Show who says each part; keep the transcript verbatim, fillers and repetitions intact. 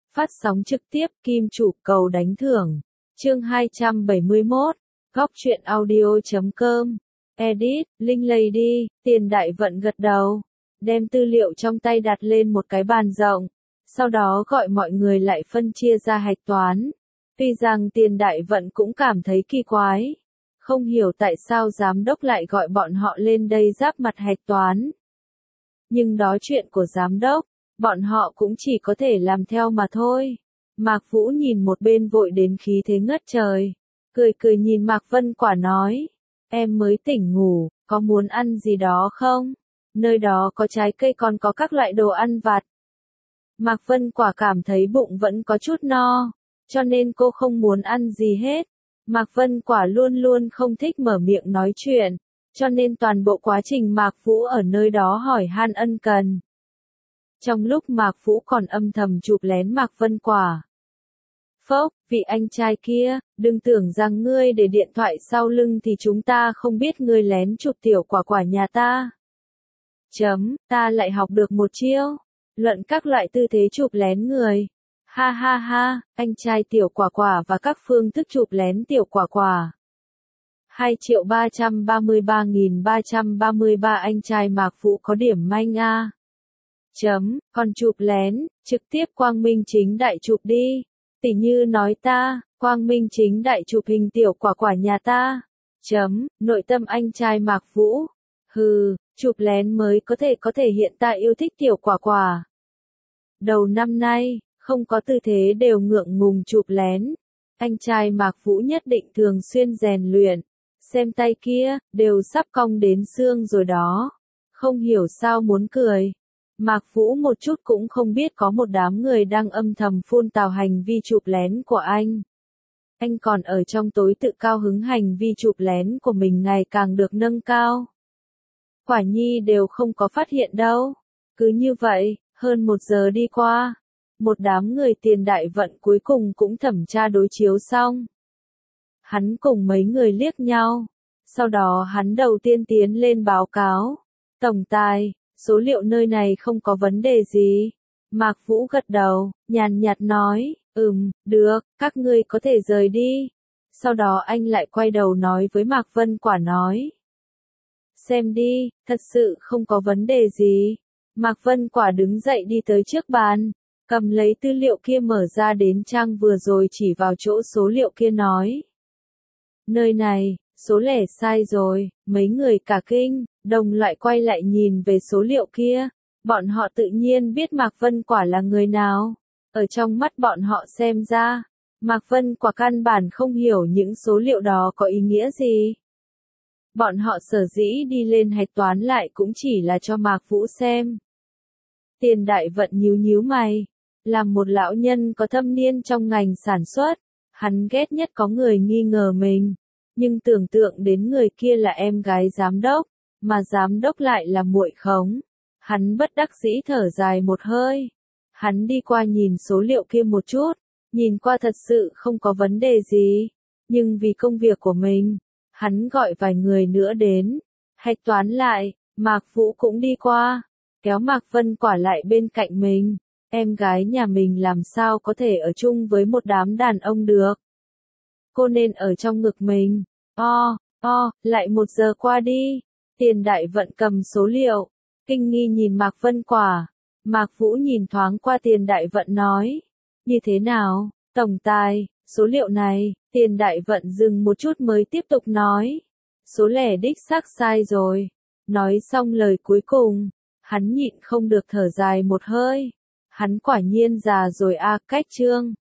Speaker 1: Phát sóng trực tiếp Kim Chủ cầu đánh thưởng. Chương hai trăm bảy mươi mốt. Góc truyện audio chấm com. Edit, Linh Lady, Tiền Đại Vận gật đầu. Đem tư liệu trong tay đặt lên một cái bàn rộng. Sau đó gọi mọi người lại phân chia ra hạch toán. Tuy rằng Tiền Đại Vận cũng cảm thấy kỳ quái. Không hiểu tại sao giám đốc lại gọi bọn họ lên đây giáp mặt hạch toán. Nhưng đó chuyện của giám đốc. Bọn họ cũng chỉ có thể làm theo mà thôi. Mạc Vũ nhìn một bên vội đến khí thế ngất trời. Cười cười nhìn Mạc Vân Quả nói. Em mới tỉnh ngủ, có muốn ăn gì đó không? Nơi đó có trái cây còn có các loại đồ ăn vặt. Mạc Vân Quả cảm thấy bụng vẫn có chút no. Cho nên cô không muốn ăn gì hết. Mạc Vân Quả luôn luôn không thích mở miệng nói chuyện. Cho nên toàn bộ quá trình Mạc Vũ ở nơi đó hỏi han ân cần. Trong lúc Mạc Vũ còn âm thầm chụp lén Mạc Vân Quả. Phốc, vị anh trai kia, đừng tưởng rằng ngươi để điện thoại sau lưng thì chúng ta không biết ngươi lén chụp tiểu quả quả nhà ta. Chấm, ta lại học được một chiêu. Luận các loại tư thế chụp lén người. Ha ha ha, anh trai tiểu quả quả và các phương thức chụp lén tiểu quả quả. hai triệu ba trăm ba mươi ba nghìn ba trăm ba mươi ba anh trai Mạc Vũ có điểm manh a. Chấm, còn chụp lén, trực tiếp quang minh chính đại chụp đi. Tỉ như nói ta, quang minh chính đại chụp hình tiểu quả quả nhà ta. Chấm, nội tâm anh trai Mạc Vũ. Hừ, chụp lén mới có thể có thể hiện ta yêu thích tiểu quả quả. Đầu năm nay, không có tư thế đều ngượng ngùng chụp lén. Anh trai Mạc Vũ nhất định thường xuyên rèn luyện. Xem tay kia, đều sắp cong đến xương rồi đó. Không hiểu sao muốn cười. Mạc Vũ một chút cũng không biết có một đám người đang âm thầm phun tào hành vi chụp lén của anh. Anh còn ở trong tối tự cao hứng hành vi chụp lén của mình ngày càng được nâng cao. Quả nhi đều không có phát hiện đâu. Cứ như vậy, hơn một giờ đi qua. Một đám người Tiền Đại Vận cuối cùng cũng thẩm tra đối chiếu xong. Hắn cùng mấy người liếc nhau. Sau đó hắn đầu tiên tiến lên báo cáo. Tổng tài. Số liệu nơi này không có vấn đề gì. Mạc Vũ gật đầu, nhàn nhạt nói, ừm, được, các ngươi có thể rời đi. Sau đó anh lại quay đầu nói với Mạc Vân Quả nói. Xem đi, thật sự không có vấn đề gì. Mạc Vân Quả đứng dậy đi tới trước bàn, cầm lấy tư liệu kia mở ra đến trang vừa rồi chỉ vào chỗ số liệu kia nói. Nơi này, số lẻ sai rồi, mấy người cả kinh. Đồng loại quay lại nhìn về số liệu kia, bọn họ tự nhiên biết Mạc Vân Quả là người nào. Ở trong mắt bọn họ xem ra, Mạc Vân Quả căn bản không hiểu những số liệu đó có ý nghĩa gì. Bọn họ sở dĩ đi lên hạch toán lại cũng chỉ là cho Mạc Vũ xem. Tiền Đại Vận nhíu nhíu mày, làm một lão nhân có thâm niên trong ngành sản xuất, hắn ghét nhất có người nghi ngờ mình, nhưng tưởng tượng đến người kia là em gái giám đốc. Mà giám đốc lại là muội khống. Hắn bất đắc dĩ thở dài một hơi. Hắn đi qua nhìn số liệu kia một chút. Nhìn qua thật sự không có vấn đề gì. Nhưng vì công việc của mình, hắn gọi vài người nữa đến. Hạch toán lại, Mạc Vũ cũng đi qua. Kéo Mạc Vân Quả lại bên cạnh mình. Em gái nhà mình làm sao có thể ở chung với một đám đàn ông được. Cô nên ở trong ngực mình. O, o, lại một giờ qua đi. Tiền Đại Vận cầm số liệu, kinh nghi nhìn Mạc Vân Quả. Mạc Vũ nhìn thoáng qua Tiền Đại Vận nói. Như thế nào, tổng tài, số liệu này, Tiền Đại Vận dừng một chút mới tiếp tục nói. Số lẻ đích xác sai rồi. Nói xong lời cuối cùng, hắn nhịn không được thở dài một hơi. Hắn quả nhiên già rồi a, cách chương.